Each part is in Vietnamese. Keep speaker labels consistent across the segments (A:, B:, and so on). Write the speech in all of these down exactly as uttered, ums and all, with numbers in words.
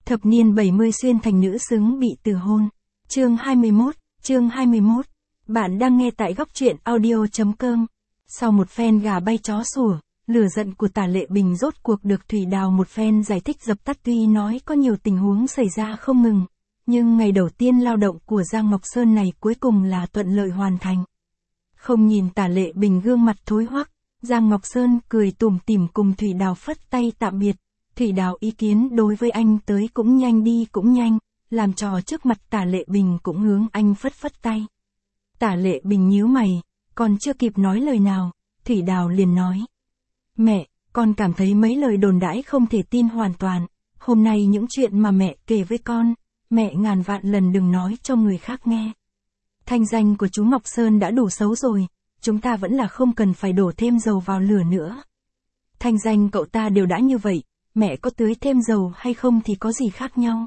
A: Thập niên bảy mươi xuyên thành nữ xứng bị từ hôn. Chương hai mươi mốt, chương hai mươi mốt. Bạn đang nghe tại góc truyện audio.com. Sau một phen gà bay chó sủa, lửa giận của Tả Lệ Bình rốt cuộc được Thủy Đào một phen giải thích dập tắt, tuy nói có nhiều tình huống xảy ra không ngừng, nhưng ngày đầu tiên lao động của Giang Ngọc Sơn này cuối cùng là thuận lợi hoàn thành. Không nhìn Tả Lệ Bình gương mặt thối hoắc, Giang Ngọc Sơn cười tủm tỉm cùng Thủy Đào phất tay tạm biệt. Thủy Đào ý kiến đối với anh tới cũng nhanh đi cũng nhanh, làm trò trước mặt Tả Lệ Bình cũng hướng anh phất phất tay. Tả Lệ Bình nhíu mày, còn chưa kịp nói lời nào, Thủy Đào liền nói. Mẹ, con cảm thấy mấy lời đồn đãi không thể tin hoàn toàn, hôm nay những chuyện mà mẹ kể với con, mẹ ngàn vạn lần đừng nói cho người khác nghe. Thanh danh của chú Ngọc Sơn đã đủ xấu rồi, chúng ta vẫn là không cần phải đổ thêm dầu vào lửa nữa. Thanh danh cậu ta đều đã như vậy, mẹ có tưới thêm dầu hay không thì có gì khác nhau.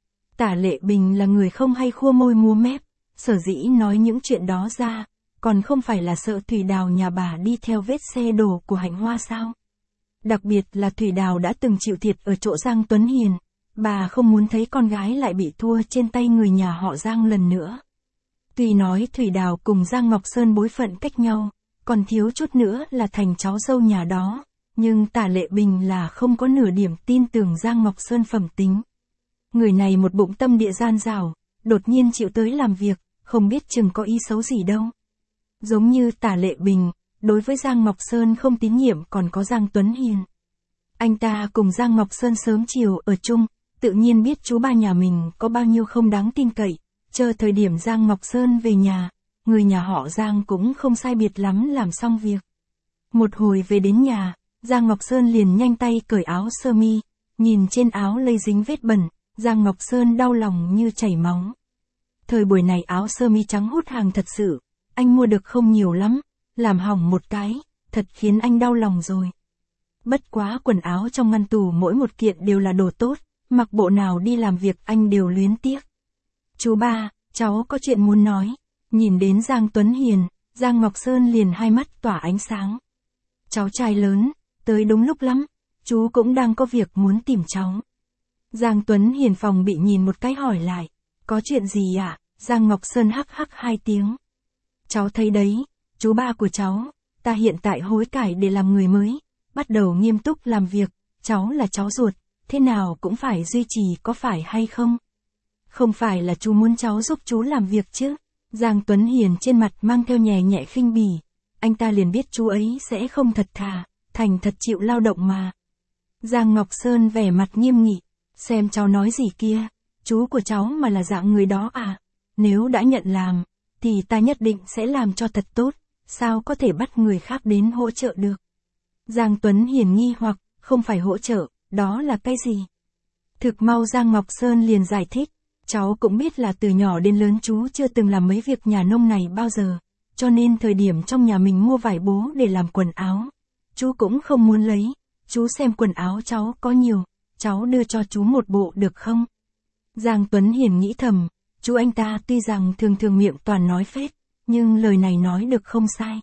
A: Tả Lệ Bình là người không hay khua môi múa mép, sở dĩ nói những chuyện đó ra, còn không phải là sợ Thủy Đào nhà bà đi theo vết xe đổ của Hạnh Hoa sao. Đặc biệt là Thủy Đào đã từng chịu thiệt ở chỗ Giang Tuấn Hiền, bà không muốn thấy con gái lại bị thua trên tay người nhà họ Giang lần nữa. Tuy nói Thủy Đào cùng Giang Ngọc Sơn bối phận cách nhau, còn thiếu chút nữa là thành cháu dâu nhà đó, nhưng Tả Lệ Bình là không có nửa điểm tin tưởng Giang Ngọc Sơn phẩm tính. Người này một bụng tâm địa gian dảo, đột nhiên chịu tới làm việc, không biết chừng có ý xấu gì đâu. Giống như Tả Lệ Bình, đối với Giang Ngọc Sơn không tín nhiệm còn có Giang Tuấn Hiền. Anh ta cùng Giang Ngọc Sơn sớm chiều ở chung, tự nhiên biết chú ba nhà mình có bao nhiêu không đáng tin cậy, chờ thời điểm Giang Ngọc Sơn về nhà, người nhà họ Giang cũng không sai biệt lắm làm xong việc. Một hồi về đến nhà, Giang Ngọc Sơn liền nhanh tay cởi áo sơ mi, nhìn trên áo lây dính vết bẩn, Giang Ngọc Sơn đau lòng như chảy máu. Thời buổi này áo sơ mi trắng hút hàng thật sự, anh mua được không nhiều lắm, làm hỏng một cái, thật khiến anh đau lòng rồi. Bất quá quần áo trong ngăn tủ mỗi một kiện đều là đồ tốt, mặc bộ nào đi làm việc anh đều luyến tiếc. Chú ba, cháu có chuyện muốn nói. Nhìn đến Giang Tuấn Hiền, Giang Ngọc Sơn liền hai mắt tỏa ánh sáng. Cháu trai lớn, tới đúng lúc lắm, chú cũng đang có việc muốn tìm cháu. Giang Tuấn Hiền phòng bị nhìn một cái hỏi lại, có chuyện gì ạ? À? Giang Ngọc Sơn hắc hắc hai tiếng. Cháu thấy đấy, chú ba của cháu, ta hiện tại hối cải để làm người mới, bắt đầu nghiêm túc làm việc, cháu là cháu ruột, thế nào cũng phải duy trì có phải hay không? Không phải là chú muốn cháu giúp chú làm việc chứ? Giang Tuấn Hiền trên mặt mang theo nhẹ nhẹ khinh bỉ, anh ta liền biết chú ấy sẽ không thật thà, thành thật chịu lao động mà. Giang Ngọc Sơn vẻ mặt nghiêm nghị, xem cháu nói gì kia, chú của cháu mà là dạng người đó à? Nếu đã nhận làm, thì ta nhất định sẽ làm cho thật tốt, sao có thể bắt người khác đến hỗ trợ được? Giang Tuấn Hiền nghi hoặc, không phải hỗ trợ, đó là cái gì? Thực mau Giang Ngọc Sơn liền giải thích, cháu cũng biết là từ nhỏ đến lớn chú chưa từng làm mấy việc nhà nông này bao giờ, cho nên thời điểm trong nhà mình mua vải bố để làm quần áo, chú cũng không muốn lấy, chú xem quần áo cháu có nhiều, cháu đưa cho chú một bộ được không? Giang Tuấn Hiền nghĩ thầm, chú anh ta tuy rằng thường thường miệng toàn nói phết, nhưng lời này nói được không sai.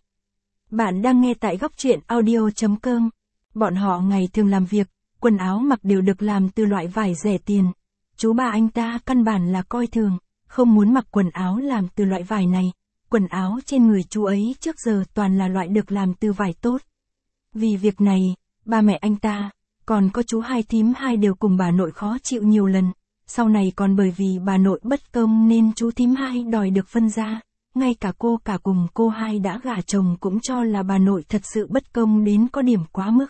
A: Bạn đang nghe tại góc truyện audio.com. Bọn họ ngày thường làm việc, quần áo mặc đều được làm từ loại vải rẻ tiền. Chú ba anh ta căn bản là coi thường, không muốn mặc quần áo làm từ loại vải này. Quần áo trên người chú ấy trước giờ toàn là loại được làm từ vải tốt. Vì việc này, ba mẹ anh ta, còn có chú hai thím hai đều cùng bà nội khó chịu nhiều lần. Sau này còn bởi vì bà nội bất công nên chú thím hai đòi được phân ra. Ngay cả cô cả cùng cô hai đã gả chồng cũng cho là bà nội thật sự bất công đến có điểm quá mức.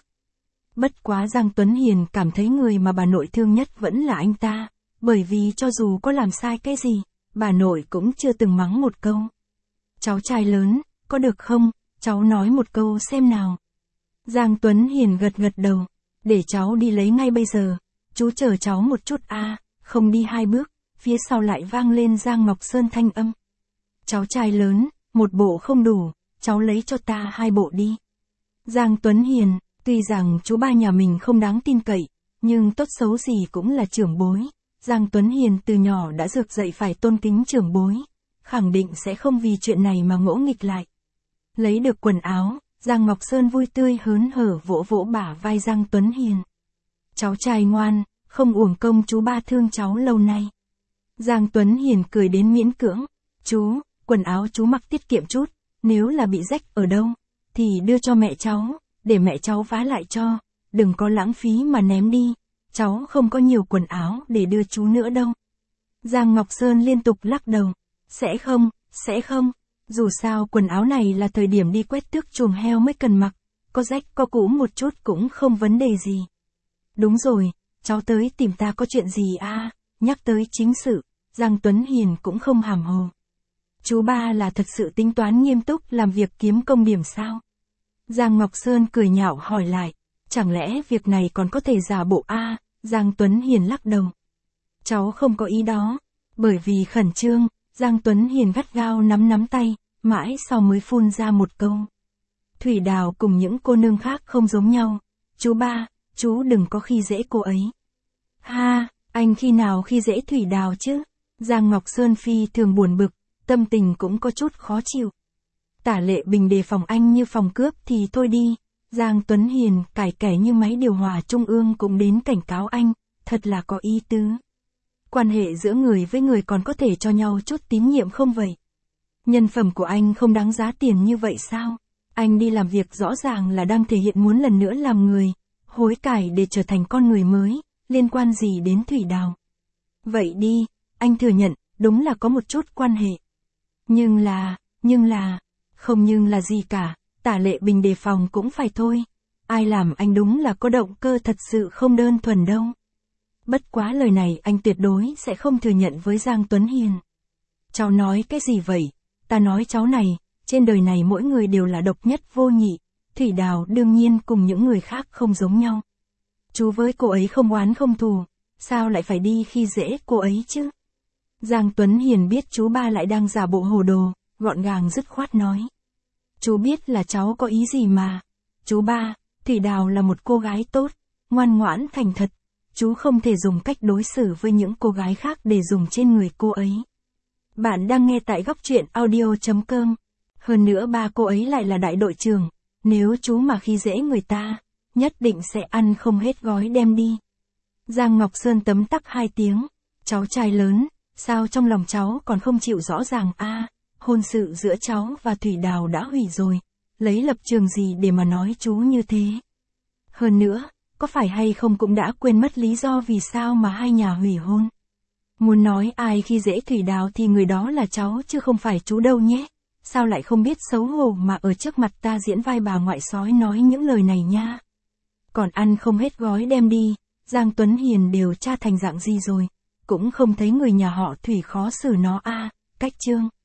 A: Bất quá Giang Tuấn Hiền cảm thấy người mà bà nội thương nhất vẫn là anh ta, bởi vì cho dù có làm sai cái gì, bà nội cũng chưa từng mắng một câu. Cháu trai lớn, có được không, cháu nói một câu xem nào. Giang Tuấn Hiền gật gật đầu, để cháu đi lấy ngay bây giờ, chú chờ cháu một chút a. À, không đi hai bước, phía sau lại vang lên Giang Ngọc Sơn thanh âm. Cháu trai lớn, một bộ không đủ, cháu lấy cho ta hai bộ đi. Giang Tuấn Hiền, tuy rằng chú ba nhà mình không đáng tin cậy, nhưng tốt xấu gì cũng là trưởng bối. Giang Tuấn Hiền từ nhỏ đã được dạy phải tôn kính trưởng bối, khẳng định sẽ không vì chuyện này mà ngỗ nghịch lại. Lấy được quần áo, Giang Ngọc Sơn vui tươi hớn hở vỗ vỗ bả vai Giang Tuấn Hiền. Cháu trai ngoan, không uổng công chú ba thương cháu lâu nay. Giang Tuấn Hiền cười đến miễn cưỡng, chú, quần áo chú mặc tiết kiệm chút, nếu là bị rách ở đâu, thì đưa cho mẹ cháu, để mẹ cháu vá lại cho, đừng có lãng phí mà ném đi, cháu không có nhiều quần áo để đưa chú nữa đâu. Giang Ngọc Sơn liên tục lắc đầu, sẽ không, sẽ không, dù sao quần áo này là thời điểm đi quét tước chuồng heo mới cần mặc, có rách có cũ một chút cũng không vấn đề gì. Đúng rồi, cháu tới tìm ta có chuyện gì à, nhắc tới chính sự, Giang Tuấn Hiền cũng không hàm hồ. Chú ba là thật sự tính toán nghiêm túc làm việc kiếm công điểm sao? Giang Ngọc Sơn cười nhạo hỏi lại, chẳng lẽ việc này còn có thể giả bộ à, Giang Tuấn Hiền lắc đầu. Cháu không có ý đó, bởi vì khẩn trương, Giang Tuấn Hiền gắt gao nắm nắm tay, mãi sau mới phun ra một câu. Thủy Đào cùng những cô nương khác không giống nhau, chú ba, chú đừng có khi dễ cô ấy. Ha, anh khi nào khi dễ Thủy Đào chứ? Giang Ngọc Sơn phi thường buồn bực, tâm tình cũng có chút khó chịu. Tả Lệ Bình đề phòng anh như phòng cướp thì thôi đi, Giang Tuấn Hiền cải kẻ như máy điều hòa trung ương cũng đến cảnh cáo anh, thật là có ý tứ. Quan hệ giữa người với người còn có thể cho nhau chút tín nhiệm không vậy? Nhân phẩm của anh không đáng giá tiền như vậy sao? Anh đi làm việc rõ ràng là đang thể hiện muốn lần nữa làm người, hối cải để trở thành con người mới, liên quan gì đến Thủy Đào? Vậy đi, anh thừa nhận, đúng là có một chút quan hệ. Nhưng là, nhưng là, không nhưng là gì cả, Tả Lệ Bình đề phòng cũng phải thôi. Ai làm anh đúng là có động cơ thật sự không đơn thuần đâu. Bất quá lời này anh tuyệt đối sẽ không thừa nhận với Giang Tuấn Hiền. Cháu nói cái gì vậy? Ta nói cháu này, trên đời này mỗi người đều là độc nhất vô nhị, Thủy Đào đương nhiên cùng những người khác không giống nhau. Chú với cô ấy không oán không thù, sao lại phải đi khi dễ cô ấy chứ? Giang Tuấn Hiền biết chú ba lại đang giả bộ hồ đồ, gọn gàng dứt khoát nói. Chú biết là cháu có ý gì mà. Chú ba, Thủy Đào là một cô gái tốt, ngoan ngoãn thành thật. Chú không thể dùng cách đối xử với những cô gái khác để dùng trên người cô ấy. Bạn đang nghe tại góc truyện audio chấm com. Hơn nữa ba cô ấy lại là đại đội trưởng. Nếu chú mà khi dễ người ta, nhất định sẽ ăn không hết gói đem đi. Giang Ngọc Sơn tấm tắc hai tiếng. Cháu trai lớn, sao trong lòng cháu còn không chịu rõ ràng a à, hôn sự giữa cháu và Thủy Đào đã hủy rồi. Lấy lập trường gì để mà nói chú như thế? Hơn nữa, có phải hay không cũng đã quên mất lý do vì sao mà hai nhà hủy hôn. Muốn nói ai khi dễ Thủy Đào thì người đó là cháu chứ không phải chú đâu nhé. Sao lại không biết xấu hổ mà ở trước mặt ta diễn vai bà ngoại sói nói những lời này nha. Còn ăn không hết gói đem đi, Giang Tuấn Hiền đều tra thành dạng gì rồi. Cũng không thấy người nhà họ Thủy khó xử nó a à, cách chương.